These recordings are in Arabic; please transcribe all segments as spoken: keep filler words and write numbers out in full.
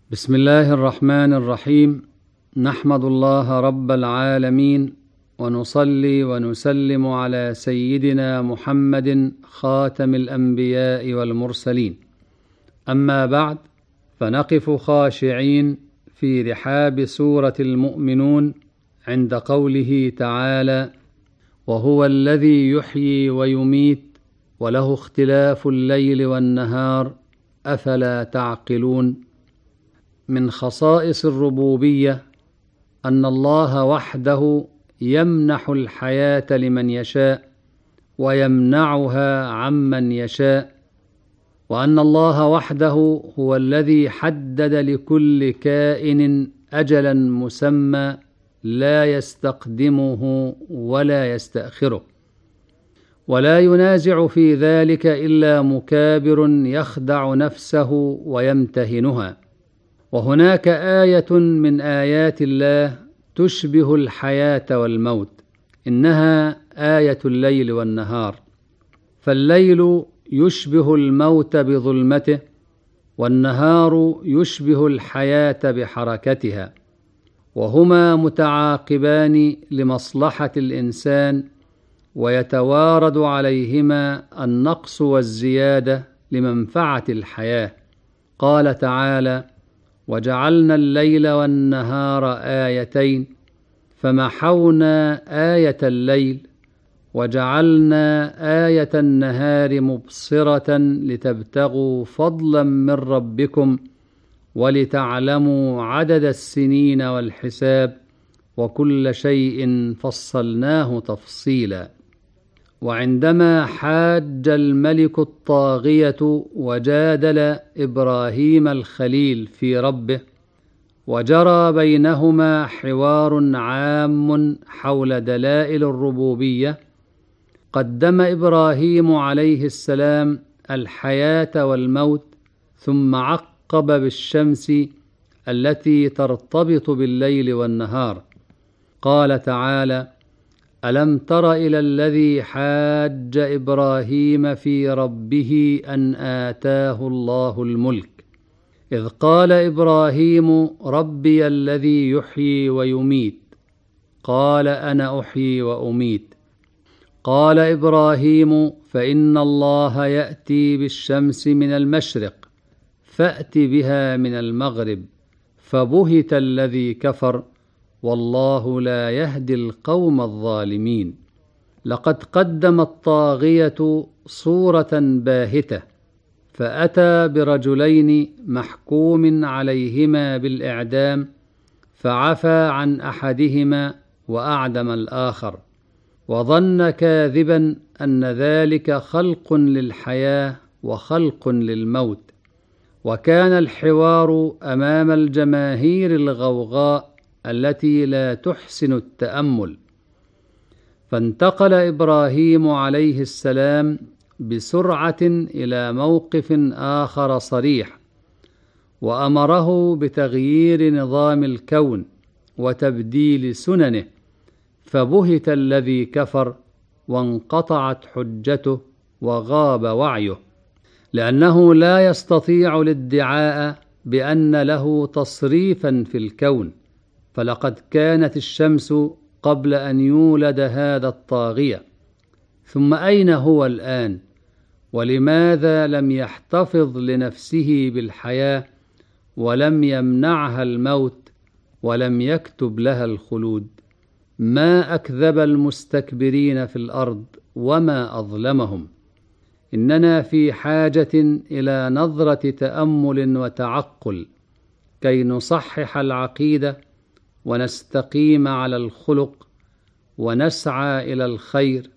بسم الله الرحمن الرحيم. نحمد الله رب العالمين، ونصلي ونسلم على سيدنا محمد خاتم الأنبياء والمرسلين. أما بعد، فنقف خاشعين في رحاب سورة المؤمنون عند قوله تعالى: وهو الذي يحيي ويميت وله اختلاف الليل والنهار أفلا تعقلون. من خصائص الربوبية أن الله وحده يمنح الحياة لمن يشاء ويمنعها عمن يشاء، وأن الله وحده هو الذي حدد لكل كائن أجلا مسمى لا يستقدمه ولا يستأخره، ولا ينازع في ذلك إلا مكابر يخدع نفسه ويمتهنها. وهناك آية من آيات الله تشبه الحياة والموت، إنها آية الليل والنهار. فالليل يشبه الموت بظلمته، والنهار يشبه الحياة بحركتها، وهما متعاقبان لمصلحة الإنسان، ويتوارد عليهما النقص والزيادة لمنفعة الحياة. قال تعالى: وجعلنا الليل والنهار آيتين فمحونا آية الليل وجعلنا آية النهار مبصرة لتبتغوا فضلا من ربكم ولتعلموا عدد السنين والحساب وكل شيء فصلناه تفصيلا. وعندما حاج الملك الطاغية وجادل إبراهيم الخليل في ربه، وجرى بينهما حوار عام حول دلائل الربوبية، قدم إبراهيم عليه السلام الحياة والموت، ثم عقب بالشمس التي ترتبط بالليل والنهار. قال تعالى: ألم تر إلى الذي حاج إبراهيم في ربه أن آتاه الله الملك إذ قال إبراهيم ربي الذي يحيي ويميت قال أنا أحيي وأميت. قال إبراهيم: فإن الله يأتي بالشمس من المشرق فأت بها من المغرب فبهت الذي كفر والله لا يهدي القوم الظالمين. لقد قدم الطاغية صورة باهتة، فأتى برجلين محكوم عليهما بالإعدام، فعفى عن أحدهما وأعدم الآخر، وظن كاذبا أن ذلك خلق للحياة وخلق للموت. وكان الحوار أمام الجماهير الغوغاء التي لا تحسن التأمل، فانتقل إبراهيم عليه السلام بسرعة إلى موقف آخر صريح، وأمره بتغيير نظام الكون وتبديل سننه، فبهت الذي كفر وانقطعت حجته وغاب وعيه، لأنه لا يستطيع الادعاء بأن له تصريفا في الكون. فلقد كانت الشمس قبل أن يولد هذا الطاغية، ثم أين هو الآن؟ ولماذا لم يحتفظ لنفسه بالحياة ولم يمنعها الموت ولم يكتب لها الخلود؟ ما أكذب المستكبرين في الأرض وما أظلمهم. إننا في حاجة إلى نظرة تأمل وتعقل كي نصحح العقيدة ونستقيم على الخلق ونسعى إلى الخير،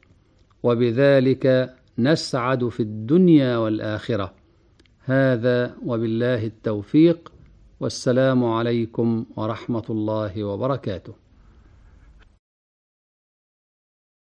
وبذلك نسعد في الدنيا والآخرة. هذا وبالله التوفيق، والسلام عليكم ورحمة الله وبركاته.